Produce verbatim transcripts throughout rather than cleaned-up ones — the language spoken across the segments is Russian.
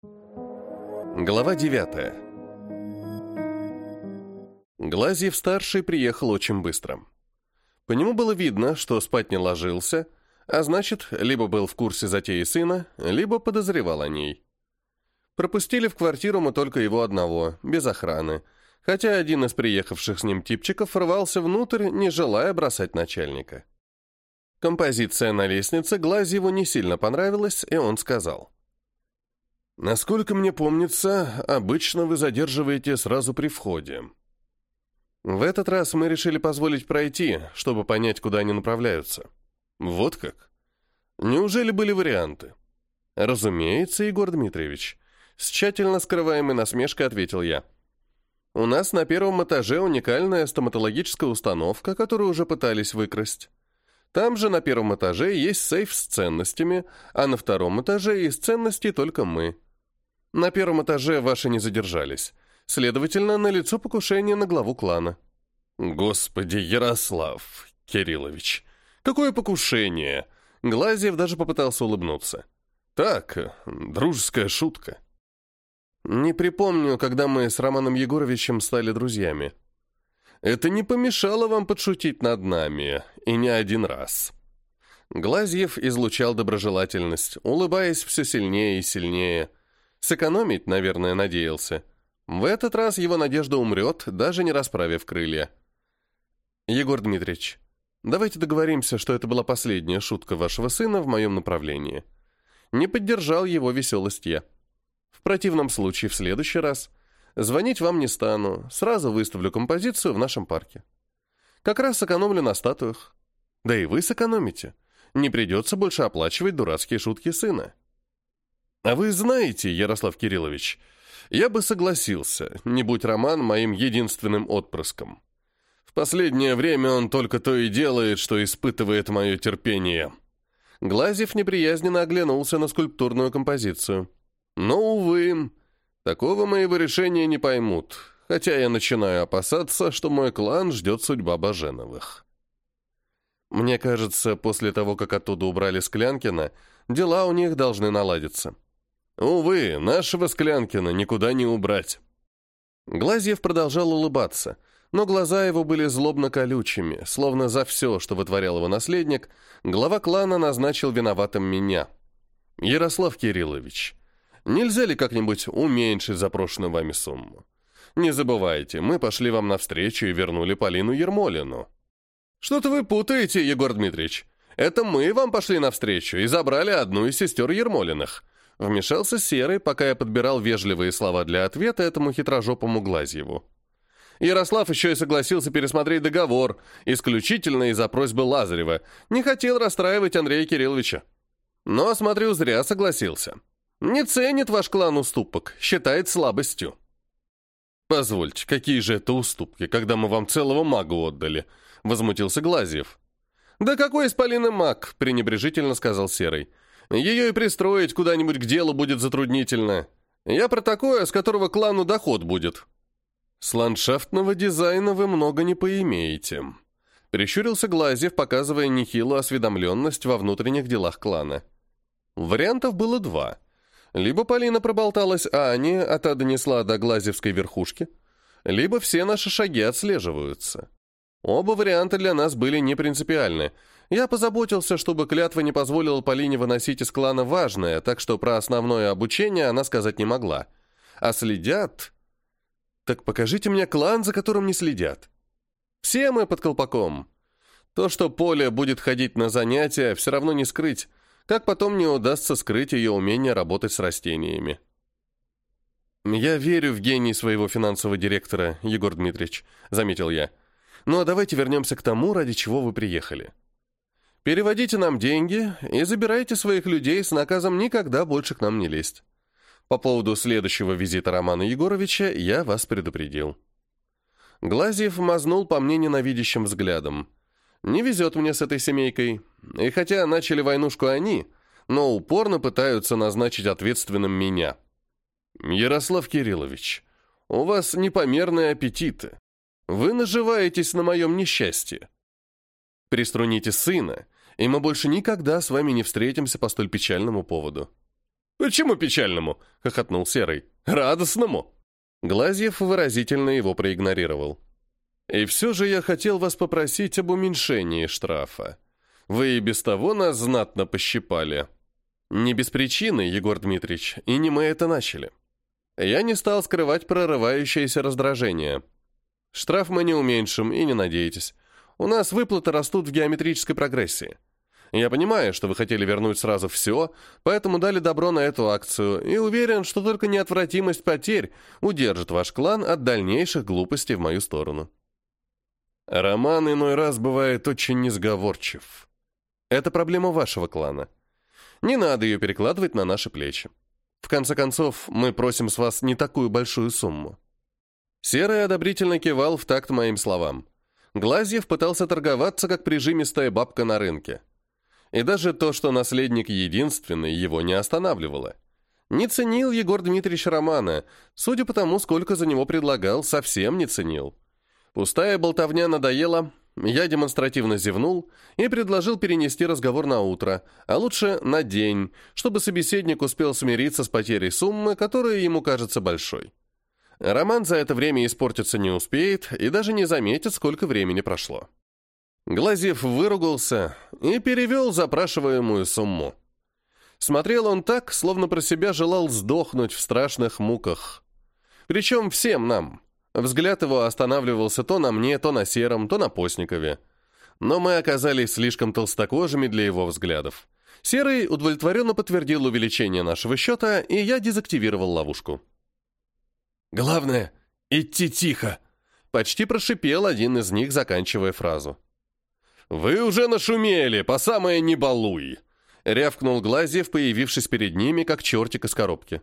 Глава девятая. Глазьев-старший приехал очень быстро. По нему было видно, что спать не ложился, а значит, либо был в курсе затеи сына, либо подозревал о ней. Пропустили в квартиру мы только его одного, без охраны, хотя один из приехавших с ним типчиков рвался внутрь, не желая бросать начальника. Композиция на лестнице Глазьеву не сильно понравилась, и он сказал: «Насколько мне помнится, обычно вы задерживаете сразу при входе. В этот раз мы решили позволить пройти, чтобы понять, куда они направляются». «Вот как? Неужели были варианты?» «Разумеется, Егор Дмитриевич», — с тщательно скрываемой насмешкой ответил я. «У нас на первом этаже уникальная стоматологическая установка, которую уже пытались выкрасть. Там же на первом этаже есть сейф с ценностями, а на втором этаже из ценностей только мы. На первом этаже ваши не задержались. Следовательно, налицо покушение на главу клана». «Господи, Ярослав Кириллович, какое покушение?» Глазьев даже попытался улыбнуться. «Так, дружеская шутка». «Не припомню, когда мы с Романом Егоровичем стали друзьями. Это не помешало вам подшутить над нами, и не один раз». Глазьев излучал доброжелательность, улыбаясь все сильнее и сильнее. Сэкономить, наверное, надеялся. В этот раз его надежда умрет, даже не расправив крылья. «Егор Дмитриевич, давайте договоримся, что это была последняя шутка вашего сына в моем направлении». Не поддержал его веселость я. «В противном случае, в следующий раз звонить вам не стану, сразу выставлю композицию в нашем парке. Как раз сэкономлю на статуях. Да и вы сэкономите. Не придется больше оплачивать дурацкие шутки сына». «А вы знаете, Ярослав Кириллович, я бы согласился, не будь Роман моим единственным отпрыском. В последнее время он только то и делает, что испытывает мое терпение». Глазьев неприязненно оглянулся на скульптурную композицию. «Но, увы, такого моего решения не поймут, хотя я начинаю опасаться, что мой клан ждет судьба Баженовых». «Мне кажется, после того, как оттуда убрали Склянкина, дела у них должны наладиться». «Увы, нашего Склянкина никуда не убрать». Глазьев продолжал улыбаться, но глаза его были злобно-колючими, словно за все, что вытворял его наследник, глава клана назначил виноватым меня. «Ярослав Кириллович, нельзя ли как-нибудь уменьшить запрошенную вами сумму? Не забывайте, мы пошли вам навстречу и вернули Полину Ермолину». «Что-то вы путаете, Егор Дмитриевич. Это мы вам пошли навстречу и забрали одну из сестер Ермолиных». Вмешался Серый, пока я подбирал вежливые слова для ответа этому хитрожопому Глазьеву. Ярослав еще и согласился пересмотреть договор, исключительно из-за просьбы Лазарева. Не хотел расстраивать Андрея Кирилловича. Но, смотрю, зря согласился. Не ценит ваш клан уступок, считает слабостью. «Позвольте, какие же это уступки, когда мы вам целого мага отдали?» — возмутился Глазьев. «Да какой из Полины маг?» — пренебрежительно сказал Серый. «Ее и пристроить куда-нибудь к делу будет затруднительно. Я про такое, с которого клану доход будет». «С ландшафтного дизайна вы много не поимеете», — прищурился Глазьев, показывая нехилую осведомленность во внутренних делах клана. Вариантов было два. Либо Полина проболталась Ане, а та донесла до Глазьевской верхушки, либо все наши шаги отслеживаются. Оба варианта для нас были не принципиальны. Я позаботился, чтобы клятва не позволила Полине выносить из клана важное, так что про основное обучение она сказать не могла. А следят... Так покажите мне клан, за которым не следят. Все мы под колпаком. То, что Поля будет ходить на занятия, все равно не скрыть, как потом не удастся скрыть ее умение работать с растениями. «Я верю в гений своего финансового директора, Егор Дмитриевич», — заметил я. «Ну а давайте вернемся к тому, ради чего вы приехали. Переводите нам деньги и забирайте своих людей с наказом никогда больше к нам не лезть. По поводу следующего визита Романа Егоровича я вас предупредил». Глазьев мазнул по мне ненавидящим взглядом. «Не везет мне с этой семейкой. И хотя начали войнушку они, но упорно пытаются назначить ответственным меня». «Ярослав Кириллович, у вас непомерные аппетиты. Вы наживаетесь на моем несчастье. Приструните сына, и мы больше никогда с вами не встретимся по столь печальному поводу». «Почему печальному?» — хохотнул Серый. «Радостному!» Глазьев выразительно его проигнорировал. «И все же я хотел вас попросить об уменьшении штрафа. Вы и без того нас знатно пощипали. Не без причины, Егор Дмитриевич, и не мы это начали. Я не стал скрывать прорывающееся раздражение. Штраф мы не уменьшим, и не надейтесь. У нас выплаты растут в геометрической прогрессии. Я понимаю, что вы хотели вернуть сразу все, поэтому дали добро на эту акцию, и уверен, что только неотвратимость потерь удержит ваш клан от дальнейших глупостей в мою сторону». Роман иной раз бывает очень несговорчив. Это проблема вашего клана. Не надо ее перекладывать на наши плечи. В конце концов, мы просим с вас не такую большую сумму. Серый одобрительно кивал в такт моим словам. Глазьев пытался торговаться, как прижимистая бабка на рынке. И даже то, что наследник единственный, его не останавливало. Не ценил Егор Дмитриевич Романа, судя по тому, сколько за него предлагал, совсем не ценил. Пустая болтовня надоела, я демонстративно зевнул и предложил перенести разговор на утро, а лучше на день, чтобы собеседник успел смириться с потерей суммы, которая ему кажется большой. Роман за это время испортиться не успеет и даже не заметит, сколько времени прошло. Глазьев выругался и перевел запрашиваемую сумму. Смотрел он так, словно про себя желал сдохнуть в страшных муках. Причем всем нам. Взгляд его останавливался то на мне, то на Сером, то на Постникове. Но мы оказались слишком толстокожими для его взглядов. Серый удовлетворенно подтвердил увеличение нашего счета, и я дезактивировал ловушку. «Главное, идти тихо!» — почти прошипел один из них, заканчивая фразу. «Вы уже нашумели, по самое не балуй!» — рявкнул Глазьев, появившись перед ними, как чертик из коробки.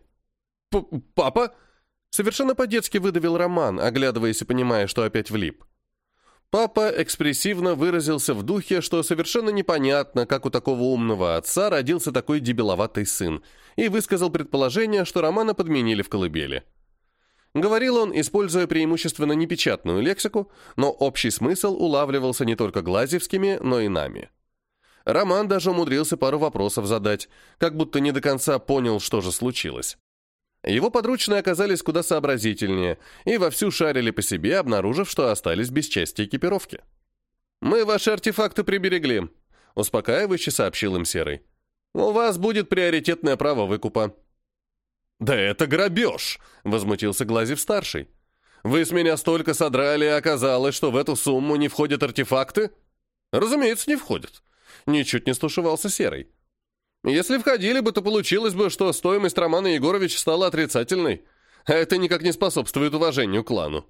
«Папа?» — совершенно по-детски выдавил Роман, оглядываясь и понимая, что опять влип. Папа экспрессивно выразился в духе, что совершенно непонятно, как у такого умного отца родился такой дебиловатый сын, и высказал предположение, что Романа подменили в колыбели. Говорил он, используя преимущественно непечатную лексику, но общий смысл улавливался не только глазьевскими, но и нами. Роман даже умудрился пару вопросов задать, как будто не до конца понял, что же случилось. Его подручные оказались куда сообразительнее и вовсю шарили по себе, обнаружив, что остались без части экипировки. «Мы ваши артефакты приберегли», — успокаивающе сообщил им Серый. «У вас будет приоритетное право выкупа». «Да это грабеж!» — возмутился Глазьев-старший. «Вы с меня столько содрали, и оказалось, что в эту сумму не входят артефакты?» «Разумеется, не входят». Ничуть не стушевался Серый. «Если входили бы, то получилось бы, что стоимость Романа Егоровича стала отрицательной, а это никак не способствует уважению к клану».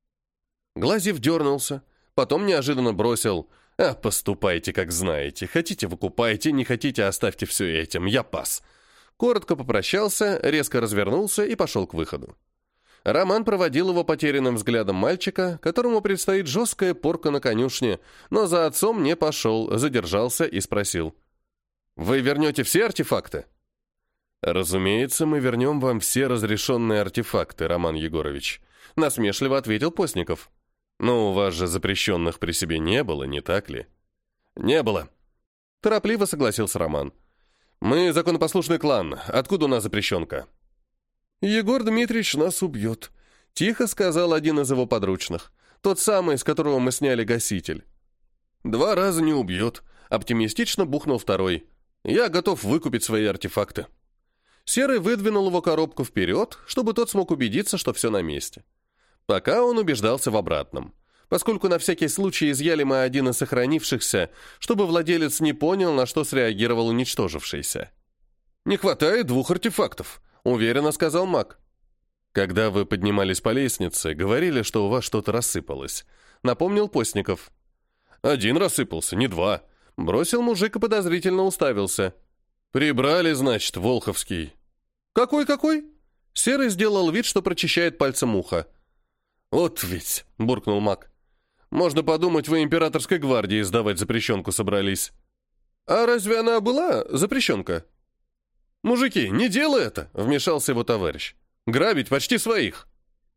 Глазьев дернулся, потом неожиданно бросил: «А, поступайте, как знаете. Хотите — выкупайте, не хотите — оставьте все этим. Я пас». Коротко попрощался, резко развернулся и пошел к выходу. Роман проводил его потерянным взглядом мальчика, которому предстоит жесткая порка на конюшне, но за отцом не пошел, задержался и спросил: «Вы вернете все артефакты?» «Разумеется, мы вернем вам все разрешенные артефакты, Роман Егорович», — насмешливо ответил Постников. «Но у вас же запрещенных при себе не было, не так ли?» «Не было», — торопливо согласился Роман. «Мы законопослушный клан. Откуда у нас запрещенка?» «Егор Дмитриевич нас убьет», — тихо сказал один из его подручных. Тот самый, с которого мы сняли гаситель. «Два раза не убьет», — оптимистично бухнул второй. «Я готов выкупить свои артефакты». Серый выдвинул его коробку вперед, чтобы тот смог убедиться, что все на месте. Пока он убеждался в обратном, поскольку на всякий случай изъяли мы один из сохранившихся, чтобы владелец не понял, на что среагировал уничтожившийся. «Не хватает двух артефактов», — уверенно сказал маг. «Когда вы поднимались по лестнице, говорили, что у вас что-то рассыпалось», — напомнил Постников. «Один рассыпался, не два», — бросил мужик и подозрительно уставился. «Прибрали, значит, Волховский». «Какой-какой?» Серый сделал вид, что прочищает пальцем ухо. «Вот ведь», — буркнул маг. «Можно подумать, вы императорской гвардии сдавать запрещенку собрались». «А разве она была, запрещенка?» «Мужики, не делай это!» — вмешался его товарищ. «Грабить почти своих».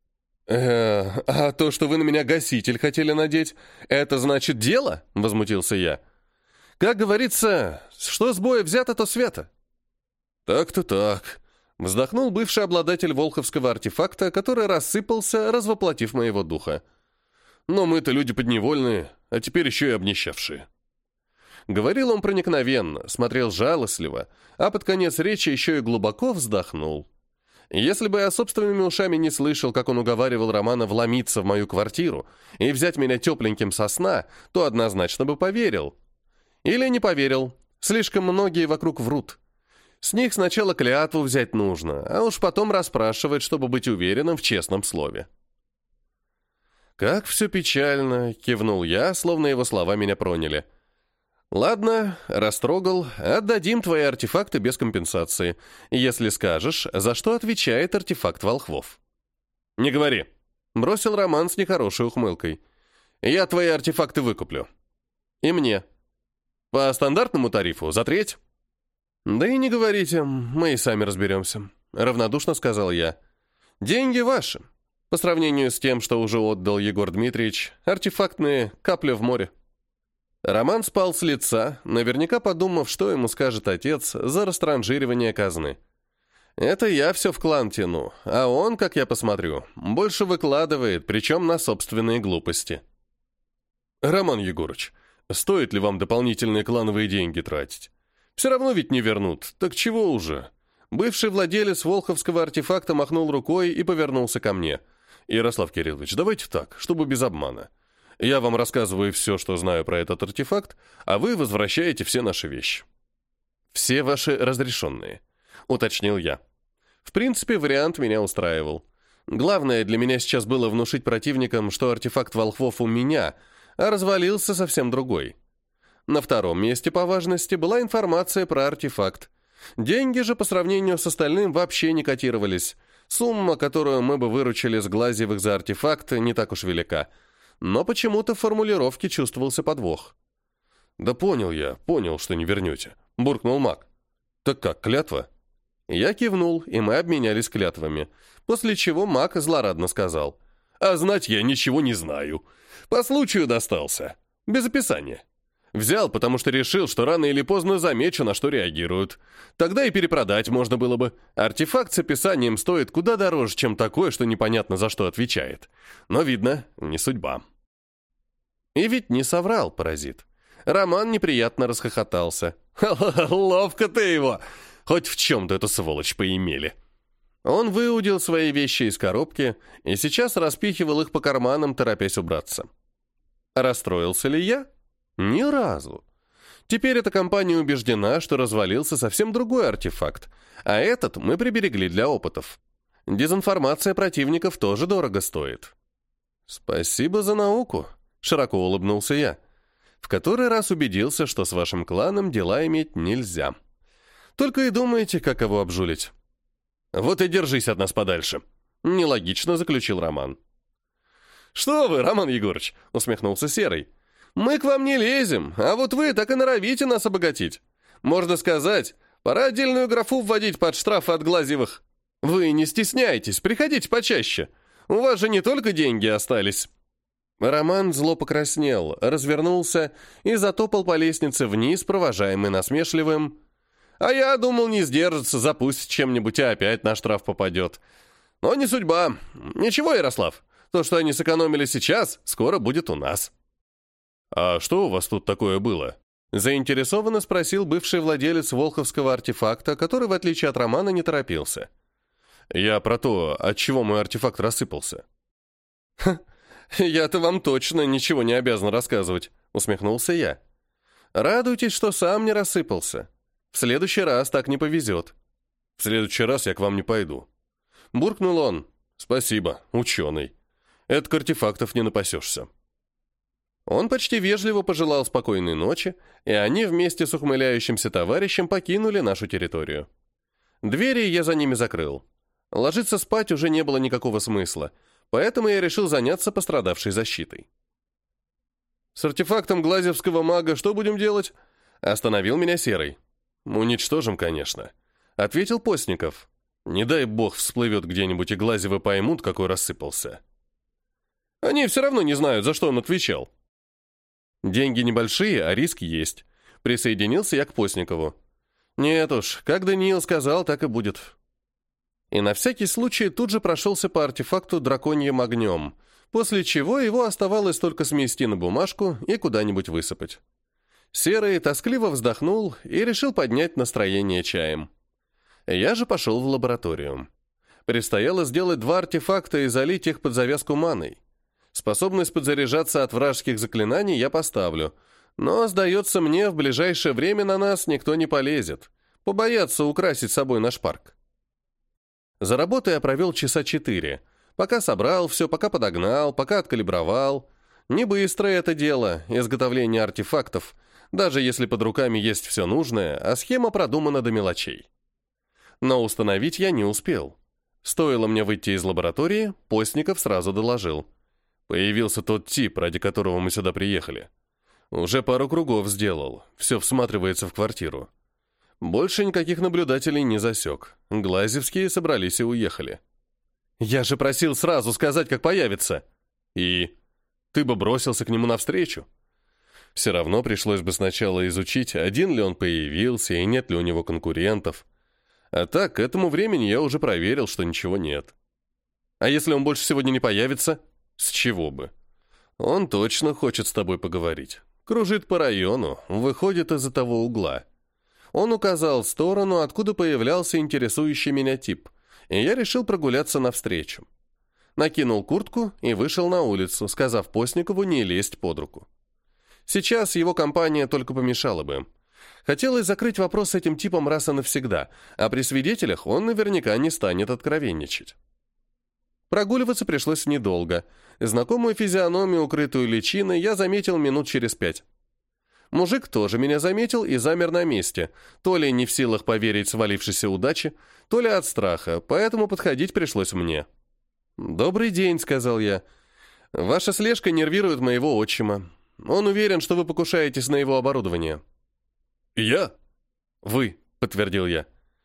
«Э, а то, что вы на меня гаситель хотели надеть, это значит дело?» — возмутился я. «Как говорится, что с боя взято, то свято». «Так-то так», Вздохнул бывший обладатель волховского артефакта, который рассыпался, развоплотив моего духа. Но мы-то люди подневольные, а теперь еще и обнищавшие. Говорил он проникновенно, смотрел жалостливо, а под конец речи еще и глубоко вздохнул. Если бы я собственными ушами не слышал, как он уговаривал Романа вломиться в мою квартиру и взять меня тепленьким со сна, то однозначно бы поверил. Или не поверил. Слишком многие вокруг врут. С них сначала клятву взять нужно, а уж потом расспрашивать, чтобы быть уверенным в честном слове. «Как все печально!» — кивнул я, словно его слова меня проняли. «Ладно, растрогал, отдадим твои артефакты без компенсации, если скажешь, за что отвечает артефакт волхвов». «Не говори», — бросил Роман с нехорошей ухмылкой. «Я твои артефакты выкуплю». «И мне». «По стандартному тарифу, за треть?» «Да и не говорите, мы и сами разберемся», — равнодушно сказал я. «Деньги ваши. По сравнению с тем, что уже отдал Егор Дмитриевич, артефактные капля в море». Роман спал с лица, наверняка подумав, что ему скажет отец за растранжиривание казны. Это я все в клан тяну, а он, как я посмотрю, больше выкладывает, причем на собственные глупости. «Роман Егорыч, стоит ли вам дополнительные клановые деньги тратить? Все равно ведь не вернут, так чего уже?» Бывший владелец волховского артефакта махнул рукой и повернулся ко мне. «Ярослав Кириллович, давайте так, чтобы без обмана. Я вам рассказываю все, что знаю про этот артефакт, а вы возвращаете все наши вещи». «Все ваши разрешенные», — уточнил я. В принципе, вариант меня устраивал. Главное для меня сейчас было внушить противникам, что артефакт волхвов у меня, а развалился совсем другой. На втором месте по важности была информация про артефакт. Деньги же по сравнению с остальным вообще не котировались. Сумма, которую мы бы выручили с Глазьевых за артефакт, не так уж велика. Но почему-то в формулировке чувствовался подвох. «Да понял я, понял, что не вернете», — буркнул маг. «Так как, клятва?» Я кивнул, и мы обменялись клятвами, после чего маг злорадно сказал: «А знать я ничего не знаю. По случаю достался. Без описания. Взял, потому что решил, что рано или поздно замечу, на что реагируют. Тогда и перепродать можно было бы. Артефакт с описанием стоит куда дороже, чем такое, что непонятно за что отвечает. Но, видно, не судьба». И ведь не соврал, паразит. Роман неприятно расхохотался. «Ловко ты его! Хоть в чем-то эту сволочь поимели». Он выудил свои вещи из коробки и сейчас распихивал их по карманам, торопясь убраться. Расстроился ли я? Ни разу. Теперь эта компания убеждена, что развалился совсем другой артефакт, а этот мы приберегли для опытов. Дезинформация противников тоже дорого стоит. «Спасибо за науку», — широко улыбнулся я. «В который раз убедился, что с вашим кланом дела иметь нельзя. Только и думаете, как его обжулить». «Вот и держись от нас подальше», — нелогично заключил Роман. «Что вы, Роман Егорыч», — усмехнулся Серый. «Мы к вам не лезем, а вот вы так и норовите нас обогатить. Можно сказать, пора отдельную графу вводить под штрафы от Глазьевых. Вы не стесняйтесь, приходите почаще. У вас же не только деньги остались». Роман зло покраснел, развернулся и затопал по лестнице вниз, провожаемый насмешливым: «А я думал, не сдержится, запустит чем-нибудь, и опять на штраф попадет. Но не судьба. Ничего, Ярослав, то, что они сэкономили сейчас, скоро будет у нас». «А что у вас тут такое было?» — заинтересованно спросил бывший владелец волховского артефакта, который, в отличие от Романа, не торопился. «Я про то, от чего мой артефакт рассыпался». «Ха, я-то вам точно ничего не обязан рассказывать», — усмехнулся я. «Радуйтесь, что сам не рассыпался. В следующий раз так не повезет». «В следующий раз я к вам не пойду». Буркнул он. «Спасибо, ученый. Это к артефактов не напасешься». Он почти вежливо пожелал спокойной ночи, и они вместе с ухмыляющимся товарищем покинули нашу территорию. Двери я за ними закрыл. Ложиться спать уже не было никакого смысла, поэтому я решил заняться пострадавшей защитой. «С артефактом глазьевского мага что будем делать?» Остановил меня Серый. «Уничтожим, конечно», — ответил Постников. «Не дай бог всплывет где-нибудь, и Глазьевы поймут, какой рассыпался». «Они все равно не знают, за что он отвечал». «Деньги небольшие, а риск есть», — присоединился я к Постникову. «Нет уж, как Даниил сказал, так и будет». И на всякий случай тут же прошелся по артефакту драконьим огнем, после чего его оставалось только смести на бумажку и куда-нибудь высыпать. Серый тоскливо вздохнул и решил поднять настроение чаем. Я же пошел в лабораторию. Предстояло сделать два артефакта и залить их под завязку маной. Способность подзаряжаться от вражеских заклинаний я поставлю, но, сдается мне, в ближайшее время на нас никто не полезет. Побоятся украсить собой наш парк. За работой я провел часа четыре. Пока собрал все, пока подогнал, пока откалибровал. Не быстрое это дело, изготовление артефактов, даже если под руками есть все нужное, а схема продумана до мелочей. Но установить я не успел. Стоило мне выйти из лаборатории, Постников сразу доложил. Появился тот тип, ради которого мы сюда приехали. Уже пару кругов сделал, все всматривается в квартиру. Больше никаких наблюдателей не засек. Глазевские собрались и уехали. «Я же просил сразу сказать, как появится!» «И? Ты бы бросился к нему навстречу?» Все равно пришлось бы сначала изучить, один ли он появился и нет ли у него конкурентов. А так, к этому времени я уже проверил, что ничего нет. «А если он больше сегодня не появится?» «С чего бы?» «Он точно хочет с тобой поговорить. Кружит по району, выходит из-за того угла». Он указал в сторону, откуда появлялся интересующий меня тип, и я решил прогуляться навстречу. Накинул куртку и вышел на улицу, сказав Постникову не лезть под руку. Сейчас его компания только помешала бы. Хотелось закрыть вопрос с этим типом раз и навсегда, а при свидетелях он наверняка не станет откровенничать. Прогуливаться пришлось недолго. Знакомую физиономию, укрытую личиной, я заметил минут через пять. Мужик тоже меня заметил и замер на месте, то ли не в силах поверить свалившейся удаче, то ли от страха, поэтому подходить пришлось мне. «Добрый день», — сказал я. «Ваша слежка нервирует моего отчима. Он уверен, что вы покушаетесь на его оборудование». «Я?» «Вы», — подтвердил я.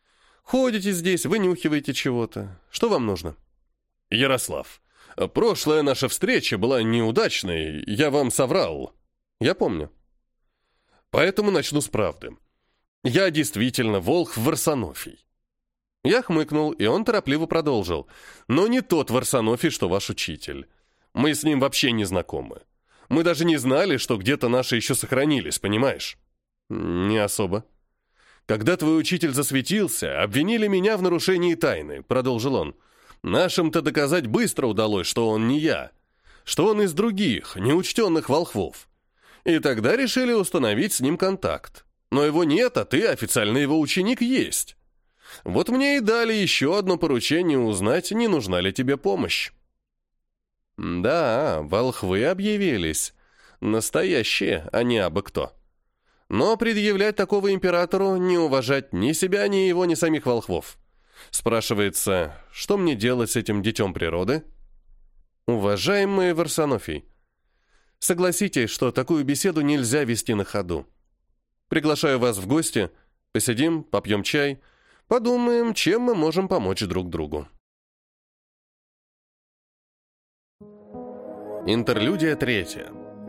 «Ходите здесь, вынюхиваете чего-то. Что вам нужно?» «Ярослав, прошлая наша встреча была неудачной, я вам соврал». «Я помню». «Поэтому начну с правды. Я действительно волхв Варсонофий». Я хмыкнул, и он торопливо продолжил. «Но не тот Варсонофий, что ваш учитель. Мы с ним вообще не знакомы. Мы даже не знали, что где-то наши еще сохранились, понимаешь?» «Не особо». «Когда твой учитель засветился, обвинили меня в нарушении тайны», — продолжил он. «Нашим-то доказать быстро удалось, что он не я, что он из других, неучтенных волхвов. И тогда решили установить с ним контакт. Но его нет, а ты, официально его ученик, есть. Вот мне и дали еще одно поручение узнать, не нужна ли тебе помощь». «Да, волхвы объявились. Настоящие, а не абы кто. Но предъявлять такого императору не уважать ни себя, ни его, ни самих волхвов. Спрашивается, что мне делать с этим детем природы?» «Уважаемый Варсонофий, согласитесь, что такую беседу нельзя вести на ходу. Приглашаю вас в гости, посидим, попьем чай, подумаем, чем мы можем помочь друг другу». Интерлюдия третья.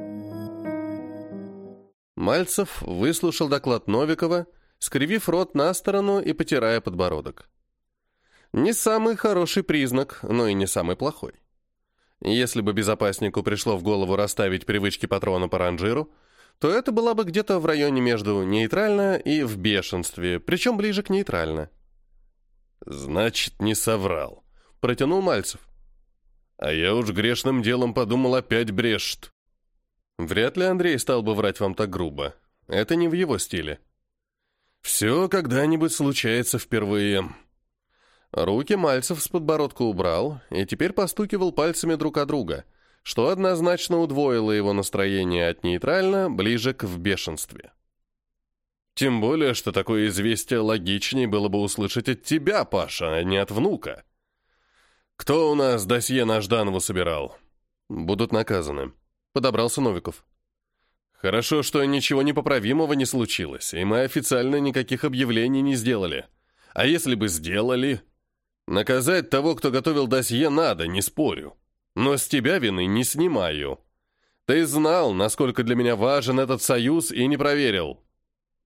Мальцев выслушал доклад Новикова, скривив рот на сторону и потирая подбородок. Не самый хороший признак, но и не самый плохой. Если бы безопаснику пришло в голову расставить привычки патрона по ранжиру, то это была бы где-то в районе между нейтрально и в бешенстве, причем ближе к нейтрально. «Значит, не соврал», — протянул Мальцев. «А я уж грешным делом подумал, опять брешет». Вряд ли Андрей стал бы врать вам так грубо. Это не в его стиле. «Все когда-нибудь случается впервые». Руки Мальцев с подбородка убрал и теперь постукивал пальцами друг о друга, что однозначно удвоило его настроение от нейтрально ближе к в бешенстве. «Тем более, что такое известие логичнее было бы услышать от тебя, Паша, а не от внука. Кто у нас досье на Жданову собирал?» «Будут наказаны», — подобрался Новиков. «Хорошо, что ничего непоправимого не случилось, и мы официально никаких объявлений не сделали. А если бы сделали...» «Наказать того, кто готовил досье, надо, не спорю. Но с тебя вины не снимаю. Ты знал, насколько для меня важен этот союз, и не проверил».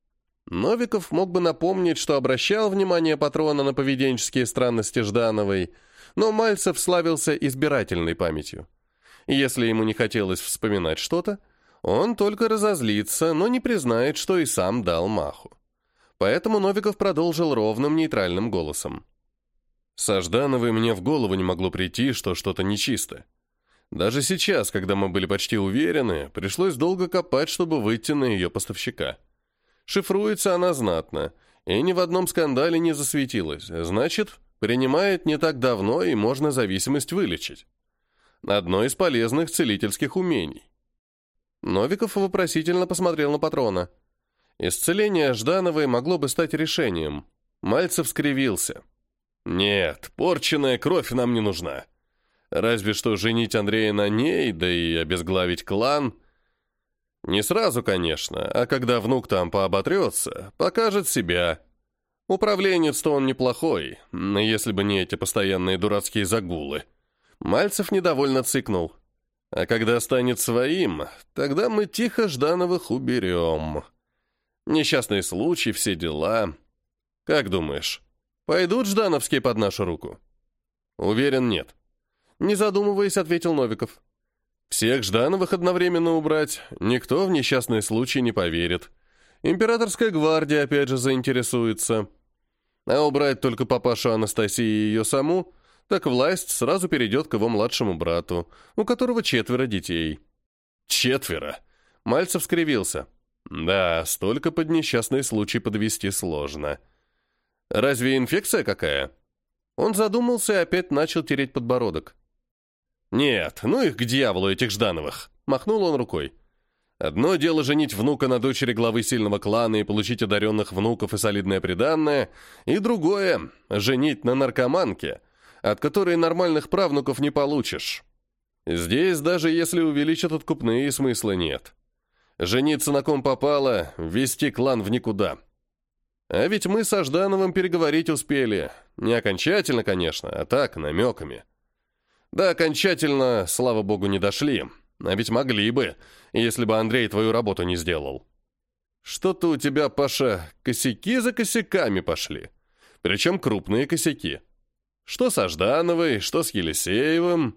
Новиков мог бы напомнить, что обращал внимание патрона на поведенческие странности Ждановой, но Мальцев славился избирательной памятью. И если ему не хотелось вспоминать что-то, он только разозлится, но не признает, что и сам дал маху. Поэтому Новиков продолжил ровным нейтральным голосом. «Со Ждановой мне в голову не могло прийти, что что-то нечисто. Даже сейчас, когда мы были почти уверены, пришлось долго копать, чтобы выйти на ее поставщика. Шифруется она знатно, и ни в одном скандале не засветилась. Значит, принимает не так давно, и можно зависимость вылечить. Одно из полезных целительских умений». Новиков вопросительно посмотрел на патрона. Исцеление Ждановой могло бы стать решением. Мальцев скривился. «Нет, порченная кровь нам не нужна. Разве что женить Андрея на ней, да и обезглавить клан. Не сразу, конечно, а когда внук там пооботрется, покажет себя. Управленец-то он неплохой, но если бы не эти постоянные дурацкие загулы». Мальцев недовольно цыкнул. «А когда станет своим, тогда мы тихо Ждановых уберем. Несчастный случай, все дела. Как думаешь, пойдут ждановские под нашу руку?» «Уверен, нет». Не задумываясь, ответил Новиков. «Всех Ждановых одновременно убрать, никто в несчастный случай не поверит. Императорская гвардия опять же заинтересуется. А убрать только папашу Анастасии и ее саму, так власть сразу перейдет к его младшему брату, у которого четверо детей». «Четверо?» Мальцев скривился. «Да, столько под несчастный случай подвести сложно. Разве инфекция какая?» Он задумался и опять начал тереть подбородок. «Нет, ну их к дьяволу, этих Ждановых!» Махнул он рукой. «Одно дело женить внука на дочери главы сильного клана и получить одаренных внуков и солидное приданное, и другое — женить на наркоманке, от которой нормальных правнуков не получишь. Здесь даже если увеличат откупные, смысла нет. Жениться на ком попало, ввести клан в никуда. А ведь мы со Ждановым переговорить успели. Не окончательно, конечно, а так, намеками. Да, окончательно, слава богу, не дошли. А ведь могли бы, если бы Андрей твою работу не сделал. Что-то у тебя, Паша, косяки за косяками пошли. Причем крупные косяки. Что со Ждановой, что с Елисеевым.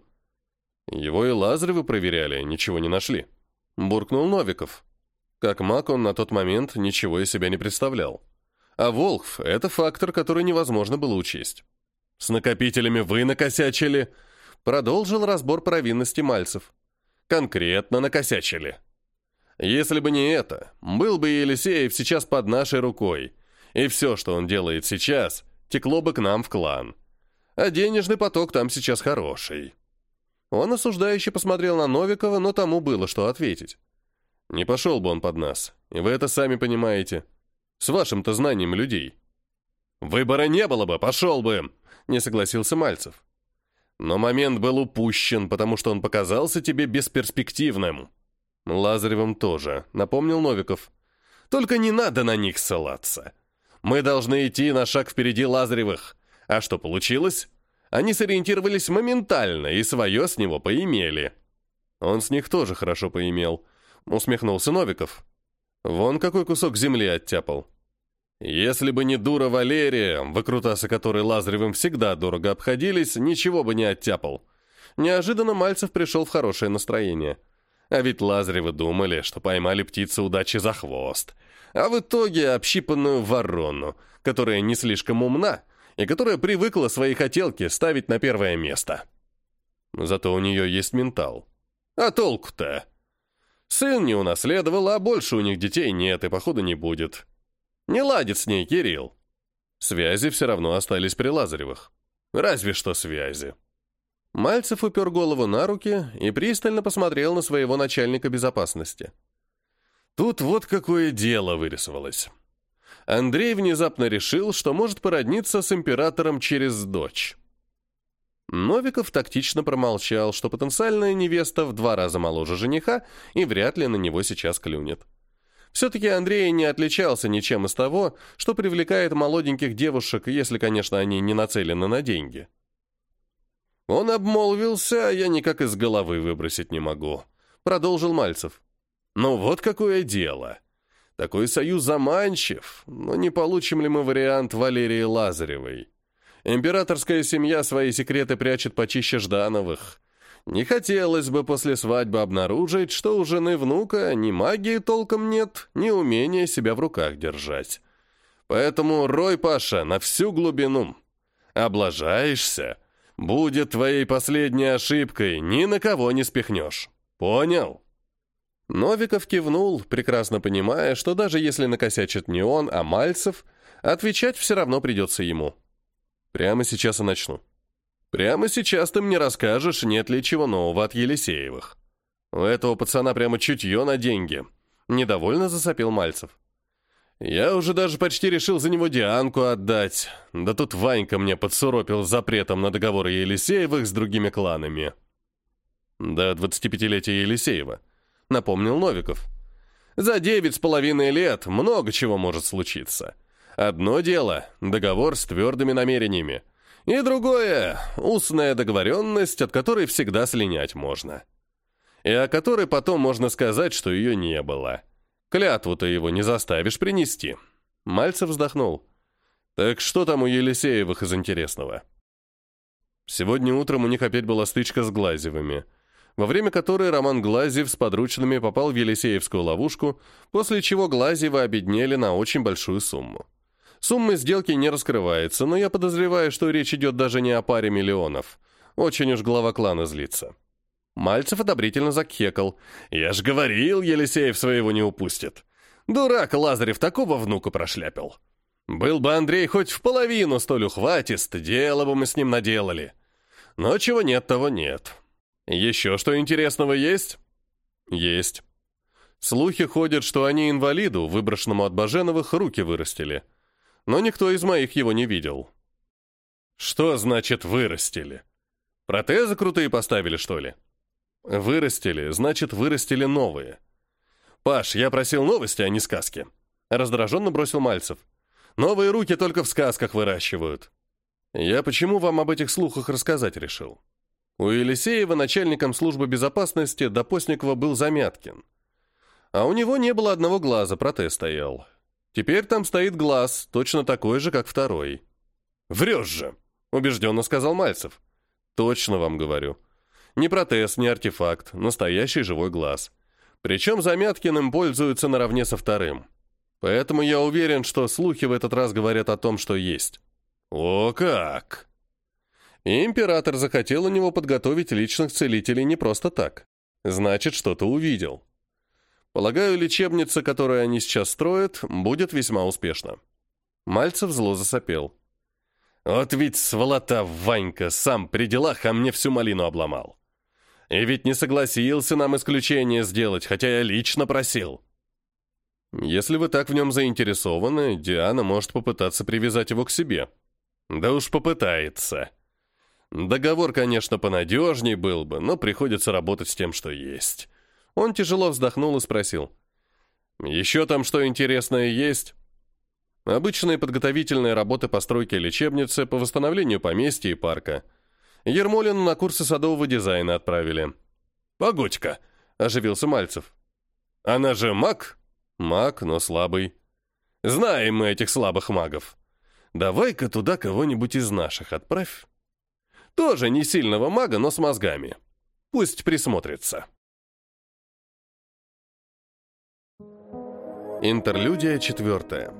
Его и Лазаревы проверяли, ничего не нашли. Буркнул Новиков. Как маг он на тот момент ничего из себя не представлял. А Волхв — это фактор, который невозможно было учесть. «С накопителями вы накосячили», — продолжил разбор провинности Мальцев. «Конкретно накосячили. Если бы не это, был бы Елисеев сейчас под нашей рукой, и все, что он делает сейчас, текло бы к нам в клан. А денежный поток там сейчас хороший». Он осуждающе посмотрел на Новикова, но тому было что ответить. «Не пошел бы он под нас, и вы это сами понимаете. С вашим-то знанием людей». «Выбора не было бы, пошел бы», — не согласился Мальцев. «Но момент был упущен, потому что он показался тебе бесперспективным». «Лазаревым тоже», — напомнил Новиков. «Только не надо на них ссылаться. Мы должны идти на шаг впереди Лазаревых. А что получилось? Они сориентировались моментально и свое с него поимели». «Он с них тоже хорошо поимел», — усмехнулся Новиков. «Вон какой кусок земли оттяпал. Если бы не дура Валерия, выкрутасы которой Лазаревым всегда дорого обходились, ничего бы не оттяпал». Неожиданно Мальцев пришел в хорошее настроение. А ведь Лазаревы думали, что поймали птицу удачи за хвост, а в итоге общипанную ворону, которая не слишком умна и которая привыкла свои хотелки ставить на первое место. Зато у нее есть ментал. А толку-то? Сын не унаследовал, а больше у них детей нет и, походу, не будет. Не ладит с ней Кирилл. Связи все равно остались при Лазаревых. Разве что связи. Мальцев упер голову на руки и пристально посмотрел на своего начальника безопасности. Тут вот какое дело вырисовалось. Андрей внезапно решил, что может породниться с императором через дочь. Новиков тактично промолчал, что потенциальная невеста в два раза моложе жениха и вряд ли на него сейчас клюнет. Все-таки Андрей не отличался ничем из того, что привлекает молоденьких девушек, если, конечно, они не нацелены на деньги. Он обмолвился, а я никак из головы выбросить не могу. Продолжил Мальцев. Ну вот какое дело. Такой союз заманчив, но не получим ли мы вариант Валерии Лазаревой? Императорская семья свои секреты прячет почище Ждановых. Не хотелось бы после свадьбы обнаружить, что у жены внука ни магии толком нет, ни умения себя в руках держать. Поэтому рой, Паша, на всю глубину. Облажаешься, будет твоей последней ошибкой, ни на кого не спихнешь. Понял? Новиков кивнул, прекрасно понимая, что даже если накосячит не он, а Мальцев, отвечать все равно придется ему. Прямо сейчас и начну. Прямо сейчас ты мне расскажешь, нет ли чего нового от Елисеевых. У этого пацана прямо чутье на деньги. Недовольно засопел Мальцев. Я уже даже почти решил за него Дианку отдать. Да тут Ванька мне подсуропил запретом на договоры Елисеевых с другими кланами. До двадцатипятилетия Елисеева, напомнил Новиков. За девять с половиной лет много чего может случиться. Одно дело — договор с твердыми намерениями. И другое — устная договоренность, от которой всегда слинять можно. И о которой потом можно сказать, что ее не было. Клятву-то его не заставишь принести. Мальцев вздохнул. Так что там у Елисеевых из интересного? Сегодня утром у них опять была стычка с Глазьевыми, во время которой Роман Глазьев с подручными попал в Елисеевскую ловушку, после чего Глазьевы обеднели на очень большую сумму. Сумма сделки не раскрывается, но я подозреваю, что речь идет даже не о паре миллионов. Очень уж глава клана злится. Мальцев одобрительно закхекал. «Я ж говорил, Елисеев своего не упустит. Дурак Лазарев такого внука прошляпил. Был бы Андрей хоть в половину столь ухватист, дело бы мы с ним наделали. Но чего нет, того нет. Еще что интересного есть?» «Есть. Слухи ходят, что они инвалиду, выброшенному от Баженовых, руки вырастили. Но никто из моих его не видел». «Что значит вырастили? Протезы крутые поставили, что ли?» «Вырастили, значит, вырастили новые». «Паш, я просил новости, а не сказки», — раздраженно бросил Мальцев. «Новые руки только в сказках выращивают». «Я почему вам об этих слухах рассказать решил? У Елисеева начальником службы безопасности до Постникова был Замяткин. А у него не было одного глаза, протез стоял. Теперь там стоит глаз, точно такой же, как второй». «Врешь же», — убежденно сказал Мальцев. «Точно вам говорю. Ни протез, ни артефакт, настоящий живой глаз. Причем Замяткиным пользуются наравне со вторым. Поэтому я уверен, что слухи в этот раз говорят о том, что есть». «О как!» И император захотел у него подготовить личных целителей не просто так. Значит, что-то увидел. Полагаю, лечебница, которую они сейчас строят, будет весьма успешна. Мальцев зло засопел. «Вот ведь сволота Ванька сам при делах, а мне всю малину обломал. И ведь не согласился нам исключение сделать, хотя я лично просил». «Если вы так в нем заинтересованы, Диана может попытаться привязать его к себе». «Да уж попытается. Договор, конечно, понадежней был бы, но приходится работать с тем, что есть». Он тяжело вздохнул и спросил. «Еще там что интересное есть?» «Обычные подготовительные работы по стройке лечебницы, по восстановлению поместья и парка. Ермолину на курсы садового дизайна отправили». «Погодь-ка», — оживился Мальцев. «Она же маг?» «Маг, но слабый». «Знаем мы этих слабых магов. Давай-ка туда кого-нибудь из наших отправь. Тоже не сильного мага, но с мозгами. Пусть присмотрится». Интерлюдия четвертая.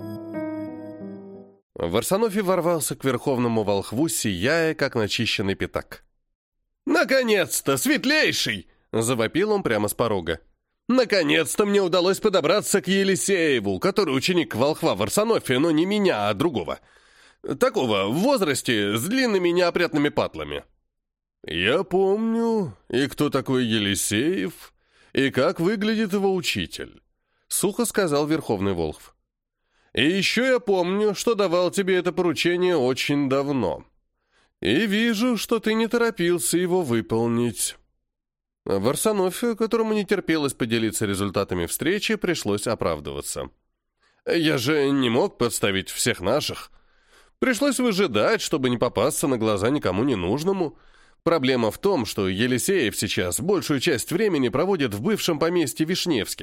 Варсонофий ворвался к верховному волхву, сияя, как начищенный пятак. «Наконец-то, светлейший!» — завопил он прямо с порога. «Наконец-то мне удалось подобраться к Елисееву, который ученик волхва Варсонофия, но не меня, а другого. Такого, в возрасте, с длинными неопрятными патлами». «Я помню. И кто такой Елисеев? И как выглядит его учитель?» — сухо сказал Верховный Волхв. «И еще я помню, что давал тебе это поручение очень давно. И вижу, что ты не торопился его выполнить». Варсонофию, которому не терпелось поделиться результатами встречи, пришлось оправдываться. «Я же не мог подставить всех наших. Пришлось выжидать, чтобы не попасться на глаза никому ненужному. Проблема в том, что Елисеев сейчас большую часть времени проводит в бывшем поместье Вишневских,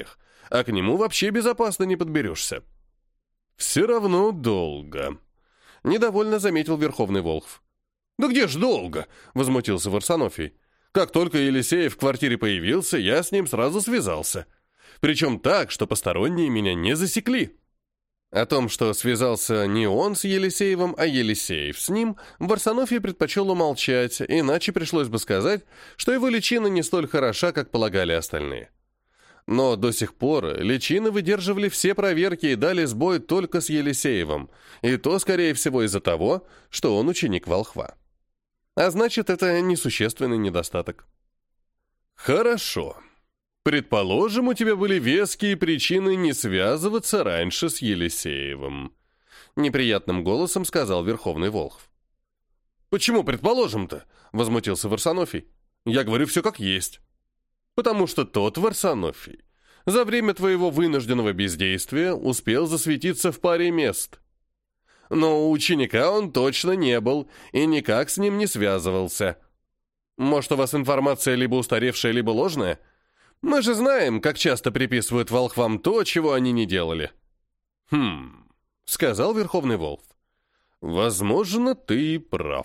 а к нему вообще безопасно не подберешься. Все равно долго. Недовольно заметил Верховный Волхв. «Да где ж долго?» — возмутился Варсонофий. «Как только Елисеев в квартире появился, я с ним сразу связался. Причем так, что посторонние меня не засекли». О том, что связался не он с Елисеевым, а Елисеев с ним, Варсонофий предпочел умолчать, иначе пришлось бы сказать, что его личина не столь хороша, как полагали остальные. Но до сих пор личины выдерживали все проверки и дали сбой только с Елисеевым, и то, скорее всего, из-за того, что он ученик волхва. А значит, это несущественный недостаток. «Хорошо. Предположим, у тебя были веские причины не связываться раньше с Елисеевым», — неприятным голосом сказал Верховный Волхв. «Почему предположим-то?» — возмутился Варсонофий. «Я говорю все как есть». «Потому что тот Варсонофий за время твоего вынужденного бездействия успел засветиться в паре мест. Но у ученика он точно не был и никак с ним не связывался. Может, у вас информация либо устаревшая, либо ложная? Мы же знаем, как часто приписывают волхвам то, чего они не делали». «Хм», — сказал Верховный Волхв. «Возможно, ты прав.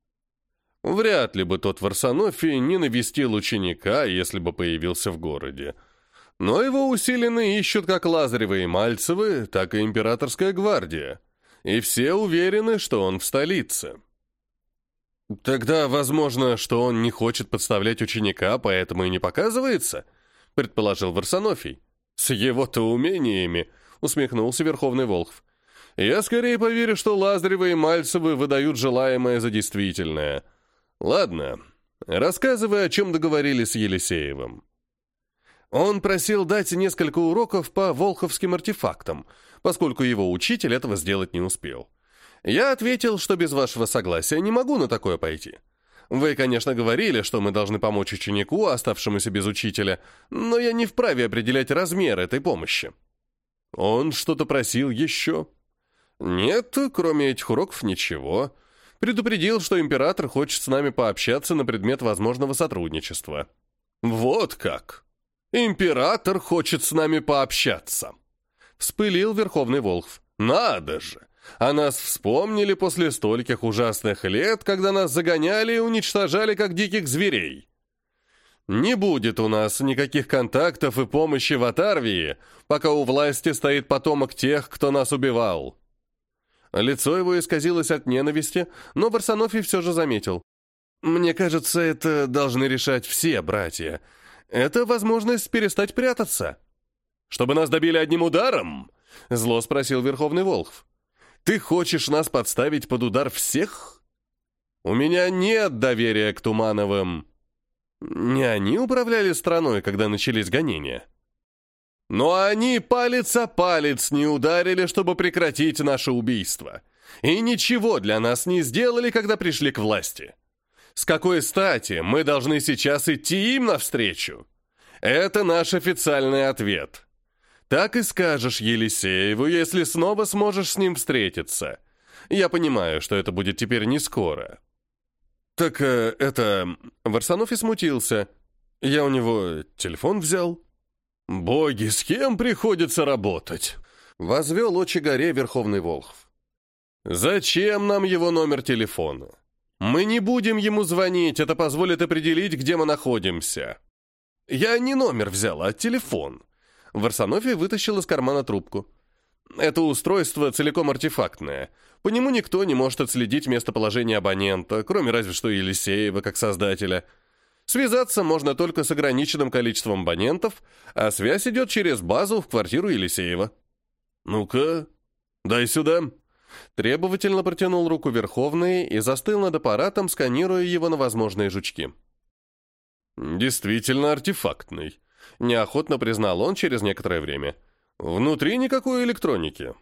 Вряд ли бы тот Варсонофий не навестил ученика, если бы появился в городе. Но его усиленно ищут как Лазаревы и Мальцевы, так и императорская гвардия. И все уверены, что он в столице». «Тогда, возможно, что он не хочет подставлять ученика, поэтому и не показывается», — предположил Варсонофий. «С его-то умениями», — усмехнулся Верховный Волхв. «Я скорее поверю, что Лазаревы и Мальцевы выдают желаемое за действительное. Ладно, рассказывай, о чем договорились с Елисеевым». Он просил дать несколько уроков по волховским артефактам, поскольку его учитель этого сделать не успел. Я ответил, что без вашего согласия не могу на такое пойти. Вы, конечно, говорили, что мы должны помочь ученику, оставшемуся без учителя, но я не вправе определять размер этой помощи. Он что-то просил еще? Нет, кроме этих уроков ничего. Предупредил, что император хочет с нами пообщаться на предмет возможного сотрудничества. Вот как! Император хочет с нами пообщаться! Вспылил Верховный Волхв. Надо же! А нас вспомнили после стольких ужасных лет, когда нас загоняли и уничтожали, как диких зверей. Не будет у нас никаких контактов и помощи в Атарвии, пока у власти стоит потомок тех, кто нас убивал». Лицо его исказилось от ненависти, но Варсонофий все же заметил. «Мне кажется, это должны решать все братья. Это возможность перестать прятаться». «Чтобы нас добили одним ударом?» — зло спросил Верховный Волхв. «Ты хочешь нас подставить под удар всех? У меня нет доверия к Тумановым». Не они управляли страной, когда начались гонения. Но они палец о палец не ударили, чтобы прекратить наше убийство. И ничего для нас не сделали, когда пришли к власти. С какой стати мы должны сейчас идти им навстречу? Это наш официальный ответ. Так и скажешь Елисееву, если снова сможешь с ним встретиться. Я понимаю, что это будет теперь не скоро». «Так э, это...» Варсонофий смутился. «Я у него телефон взял». «Боги, с кем приходится работать?» Возвел очи горе Верховный Волхв. «Зачем нам его номер телефона? Мы не будем ему звонить, это позволит определить, где мы находимся». «Я не номер взял, а телефон». Варсонофий вытащил из кармана трубку. «Это устройство целиком артефактное. По нему никто не может отследить местоположение абонента, кроме разве что Елисеева, как создателя. Связаться можно только с ограниченным количеством абонентов, а связь идет через базу в квартиру Елисеева». «Ну-ка, дай сюда». Требовательно протянул руку Верховный и застыл над аппаратом, сканируя его на возможные жучки. «Действительно артефактный», — неохотно признал он через некоторое время. «Внутри никакой электроники».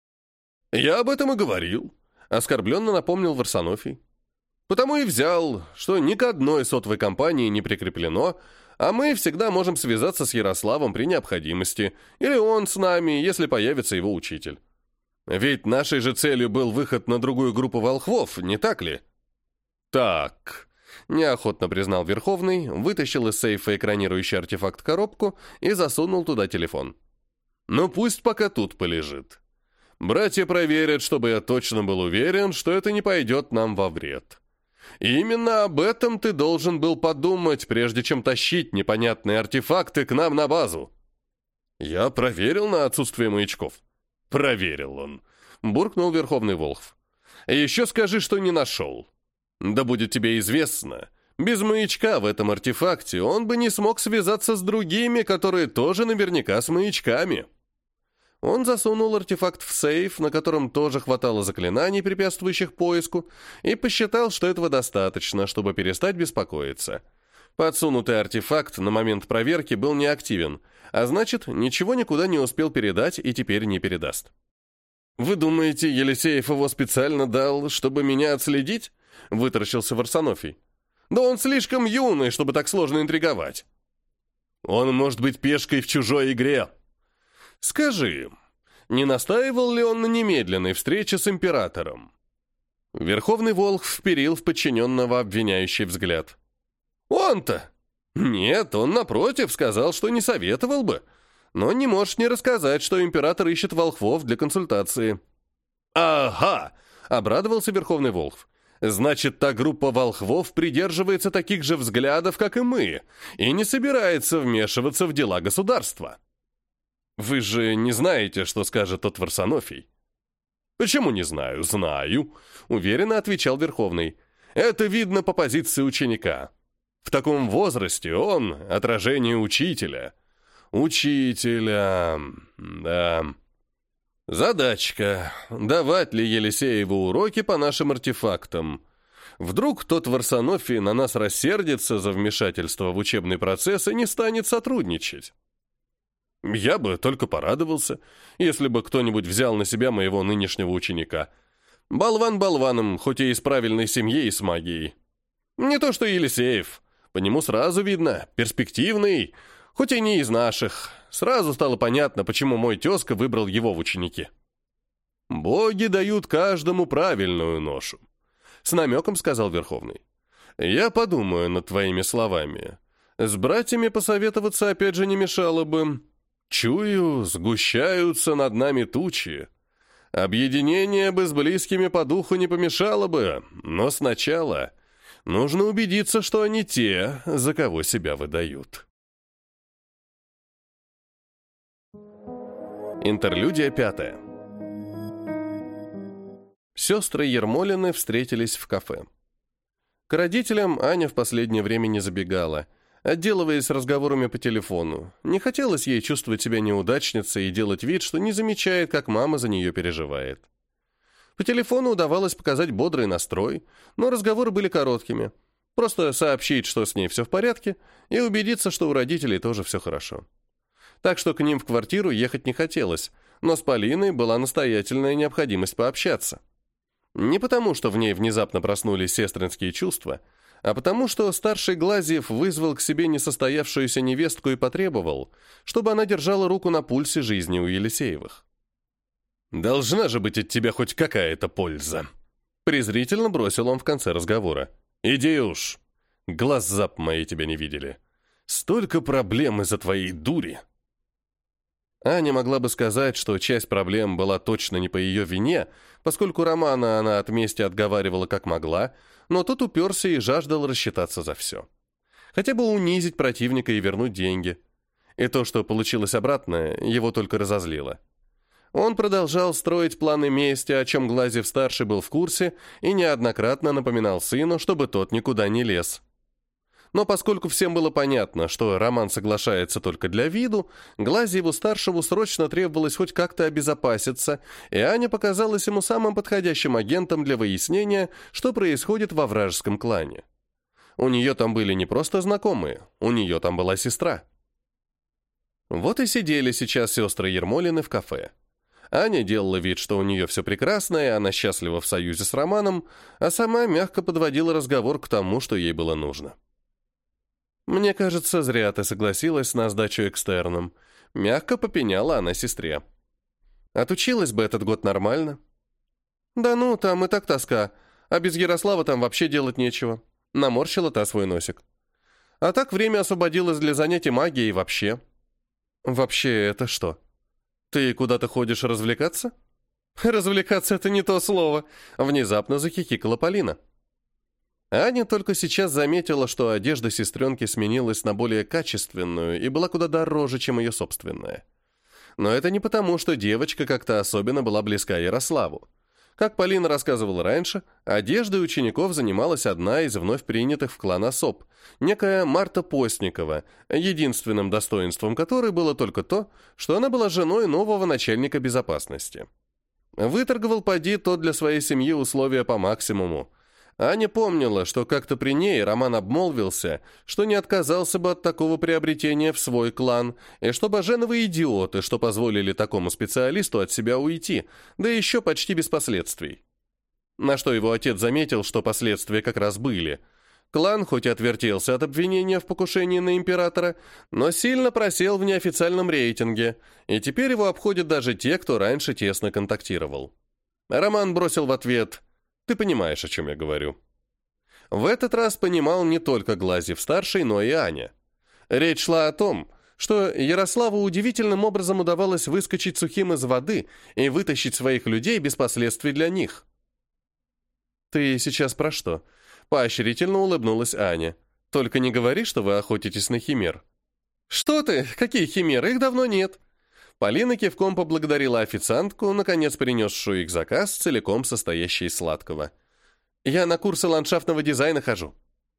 «Я об этом и говорил», — оскорбленно напомнил Варсонофий. «Потому и взял, что ни к одной сотовой компании не прикреплено, а мы всегда можем связаться с Ярославом при необходимости, или он с нами, если появится его учитель. Ведь нашей же целью был выход на другую группу волхвов, не так ли?» «Так», — неохотно признал Верховный, вытащил из сейфа экранирующий артефакт коробку и засунул туда телефон. Но пусть пока тут полежит. Братья проверят, чтобы я точно был уверен, что это не пойдет нам во вред. И именно об этом ты должен был подумать, прежде чем тащить непонятные артефакты к нам на базу. Я проверил на отсутствие маячков. Проверил он. Буркнул Верховный Волхв. Еще скажи, что не нашел. Да будет тебе известно, без маячка в этом артефакте он бы не смог связаться с другими, которые тоже наверняка с маячками. Он засунул артефакт в сейф, на котором тоже хватало заклинаний, препятствующих поиску, и посчитал, что этого достаточно, чтобы перестать беспокоиться. Подсунутый артефакт на момент проверки был неактивен, а значит, ничего никуда не успел передать и теперь не передаст. «Вы думаете, Елисеев его специально дал, чтобы меня отследить?» — вытаращился Варсонофий. «Да он слишком юный, чтобы так сложно интриговать. Он может быть пешкой в чужой игре. Скажи, не настаивал ли он на немедленной встрече с императором?» Верховный Волхв вперил в подчиненного обвиняющий взгляд. «Он-то? Нет, он, напротив, сказал, что не советовал бы, но не можешь не рассказать, что император ищет волхвов для консультации». «Ага!» — обрадовался Верховный Волхв. «Значит, та группа волхвов придерживается таких же взглядов, как и мы, и не собирается вмешиваться в дела государства». «Вы же не знаете, что скажет тот Варсонофий?» «Почему не знаю? Знаю», — уверенно отвечал Верховный. «Это видно по позиции ученика. В таком возрасте он — отражение учителя». «Учителя... да...» «Задачка — давать ли Елисееву уроки по нашим артефактам? Вдруг тот Варсонофий на нас рассердится за вмешательство в учебный процесс и не станет сотрудничать?» «Я бы только порадовался, если бы кто-нибудь взял на себя моего нынешнего ученика. Болван болваном, хоть и из правильной семьи и с магией. Не то что Елисеев. По нему сразу видно, перспективный, хоть и не из наших. Сразу стало понятно, почему мой тезка выбрал его в ученики. Боги дают каждому правильную ношу», — с намеком сказал Верховный. «Я подумаю над твоими словами. С братьями посоветоваться опять же не мешало бы. Чую, сгущаются над нами тучи. Объединение бы с близкими по духу не помешало бы, но сначала нужно убедиться, что они те, за кого себя выдают». Интерлюдия пятая. Сестры Ермолины встретились в кафе. К родителям Аня в последнее время не забегала, отделываясь разговорами по телефону. Не хотелось ей чувствовать себя неудачницей и делать вид, что не замечает, как мама за нее переживает. По телефону удавалось показать бодрый настрой, но разговоры были короткими. Просто сообщить, что с ней все в порядке, и убедиться, что у родителей тоже все хорошо. Так что к ним в квартиру ехать не хотелось, но с Полиной была настоятельная необходимость пообщаться. Не потому, что в ней внезапно проснулись сестринские чувства, а потому, что старший Глазьев вызвал к себе несостоявшуюся невестку и потребовал, чтобы она держала руку на пульсе жизни у Елисеевых. «Должна же быть от тебя хоть какая-то польза», — презрительно бросил он в конце разговора. «Иди уж, глаза б мои тебя не видели. Столько проблем из-за твоей дури». Аня могла бы сказать, что часть проблем была точно не по ее вине, поскольку Романа она от мести отговаривала как могла, но тот уперся и жаждал рассчитаться за все. Хотя бы унизить противника и вернуть деньги. И то, что получилось обратное, его только разозлило. Он продолжал строить планы мести, о чем Глазьев-старший был в курсе, и неоднократно напоминал сыну, чтобы тот никуда не лез. Но поскольку всем было понятно, что Роман соглашается только для виду, Глазьеву-старшему срочно требовалось хоть как-то обезопаситься, и Аня показалась ему самым подходящим агентом для выяснения, что происходит во вражеском клане. У нее там были не просто знакомые, у нее там была сестра. Вот и сидели сейчас сестры Ермолины в кафе. Аня делала вид, что у нее все прекрасно, и она счастлива в союзе с Романом, а сама мягко подводила разговор к тому, что ей было нужно. «Мне кажется, зря ты согласилась на сдачу экстерном», — мягко попеняла она сестре. «Отучилась бы этот год нормально». «Да ну, там и так тоска, а без Ярослава там вообще делать нечего», — наморщила та свой носик. «А так время освободилось для занятий магией вообще». «Вообще это что?» Ты куда-то ходишь развлекаться? Развлекаться — это не то слово. Внезапно захихикала Полина. Аня только сейчас заметила, что одежда сестренки сменилась на более качественную и была куда дороже, чем ее собственная. Но это не потому, что девочка как-то особенно была близка Ярославу. Как Полина рассказывала раньше, одеждой учеников занималась одна из вновь принятых в клан особ, некая Марта Постникова, единственным достоинством которой было только то, что она была женой нового начальника безопасности. Выторговал поди тот для своей семьи условия по максимуму. Аня помнила, что как-то при ней Роман обмолвился, что не отказался бы от такого приобретения в свой клан, и что Баженовы идиоты, что позволили такому специалисту от себя уйти, да еще почти без последствий. На что его отец заметил, что последствия как раз были. Клан хоть и отвертелся от обвинения в покушении на императора, но сильно просел в неофициальном рейтинге, и теперь его обходят даже те, кто раньше тесно контактировал. Роман бросил в ответ: «Ты понимаешь, о чем я говорю». В этот раз понимал не только Глазьев-старший, но и Аня. Речь шла о том, что Ярославу удивительным образом удавалось выскочить сухим из воды и вытащить своих людей без последствий для них. «Ты сейчас про что?» — поощрительно улыбнулась Аня. «Только не говори, что вы охотитесь на химер». «Что ты? Какие химеры? Их давно нет». Полина кивком поблагодарила официантку, наконец принесшую их заказ, целиком состоящий из сладкого. «Я на курсы ландшафтного дизайна хожу».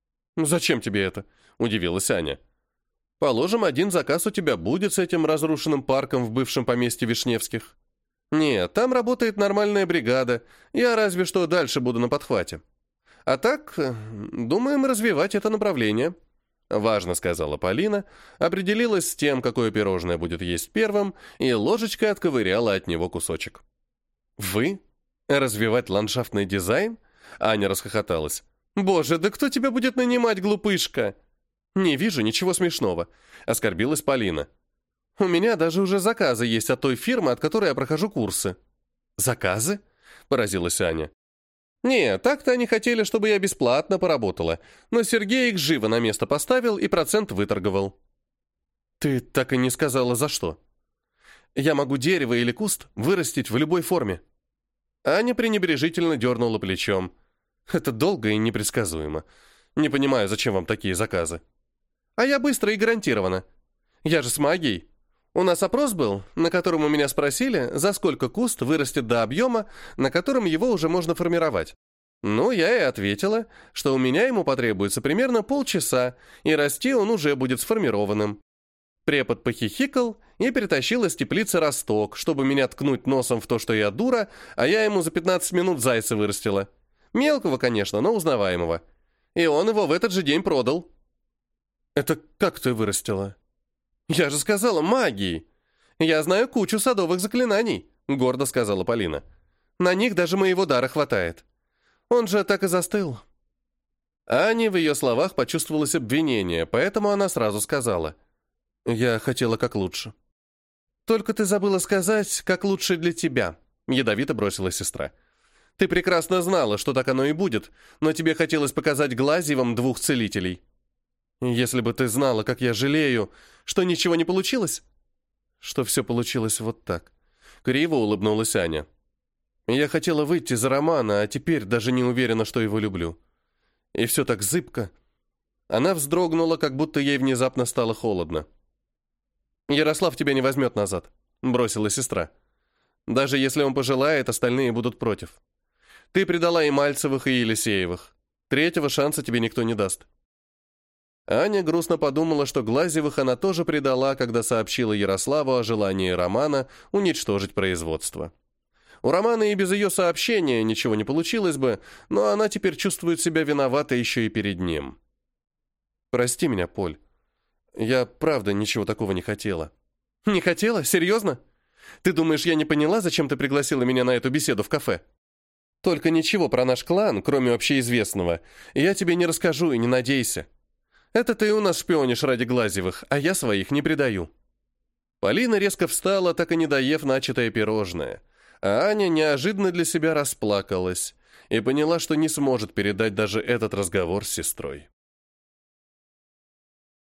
«Зачем тебе это?» — удивилась Аня. «Положим, один заказ у тебя будет с этим разрушенным парком в бывшем поместье Вишневских». «Нет, там работает нормальная бригада. Я разве что дальше буду на подхвате. А так, думаем развивать это направление». «Важно», — сказала Полина, определилась с тем, какое пирожное будет есть первым, и ложечкой отковыряла от него кусочек. «Вы? Развивать ландшафтный дизайн?» Аня расхохоталась. «Боже, да кто тебя будет нанимать, глупышка?» «Не вижу ничего смешного», — оскорбилась Полина. «У меня даже уже заказы есть от той фирмы, от которой я прохожу курсы». «Заказы?» — поразилась Аня. «Не, так-то они хотели, чтобы я бесплатно поработала, но Сергей их живо на место поставил и процент выторговал». «Ты так и не сказала, за что?» «Я могу дерево или куст вырастить в любой форме». Аня пренебрежительно дернула плечом. «Это долго и непредсказуемо. Не понимаю, зачем вам такие заказы». «А я быстро и гарантированно. Я же с магией. У нас опрос был, на котором у меня спросили, за сколько куст вырастет до объема, на котором его уже можно формировать. Ну, я и ответила, что у меня ему потребуется примерно полчаса, и расти он уже будет сформированным». Препод похихикал и перетащил из теплицы росток, чтобы меня ткнуть носом в то, что я дура, а я ему за пятнадцать минут зайца вырастила. Мелкого, конечно, но узнаваемого. И он его в этот же день продал. «Это как ты вырастила?» «Я же сказала, магией. Я знаю кучу садовых заклинаний», — гордо сказала Полина. «На них даже моего дара хватает. Он же так и застыл». Ане в ее словах почувствовалось обвинение, поэтому она сразу сказала: «Я хотела как лучше». «Только ты забыла сказать, как лучше для тебя», — ядовито бросила сестра. «Ты прекрасно знала, что так оно и будет, но тебе хотелось показать Глазьевым двух целителей». «Если бы ты знала, как я жалею, что ничего не получилось?» «Что все получилось вот так», — криво улыбнулась Аня. «Я хотела выйти за Романа, а теперь даже не уверена, что его люблю. И все так зыбко». Она вздрогнула, как будто ей внезапно стало холодно. «Ярослав тебя не возьмет назад», — бросила сестра. «Даже если он пожелает, остальные будут против. Ты предала и Мальцевых, и Елисеевых. Третьего шанса тебе никто не даст». Аня грустно подумала, что Глазьевых она тоже предала, когда сообщила Ярославу о желании Романа уничтожить производство. У Романа и без ее сообщения ничего не получилось бы, но она теперь чувствует себя виноватой еще и перед ним. «Прости меня, Поль. Я правда ничего такого не хотела». «Не хотела? Серьезно? Ты думаешь, я не поняла, зачем ты пригласила меня на эту беседу в кафе? Только ничего про наш клан, кроме общеизвестного, я тебе не расскажу и не надейся. Это ты у нас шпионишь ради Глазьевых, а я своих не предаю». Полина резко встала, так и не доев начатое пирожное, а Аня неожиданно для себя расплакалась и поняла, что не сможет передать даже этот разговор с сестрой.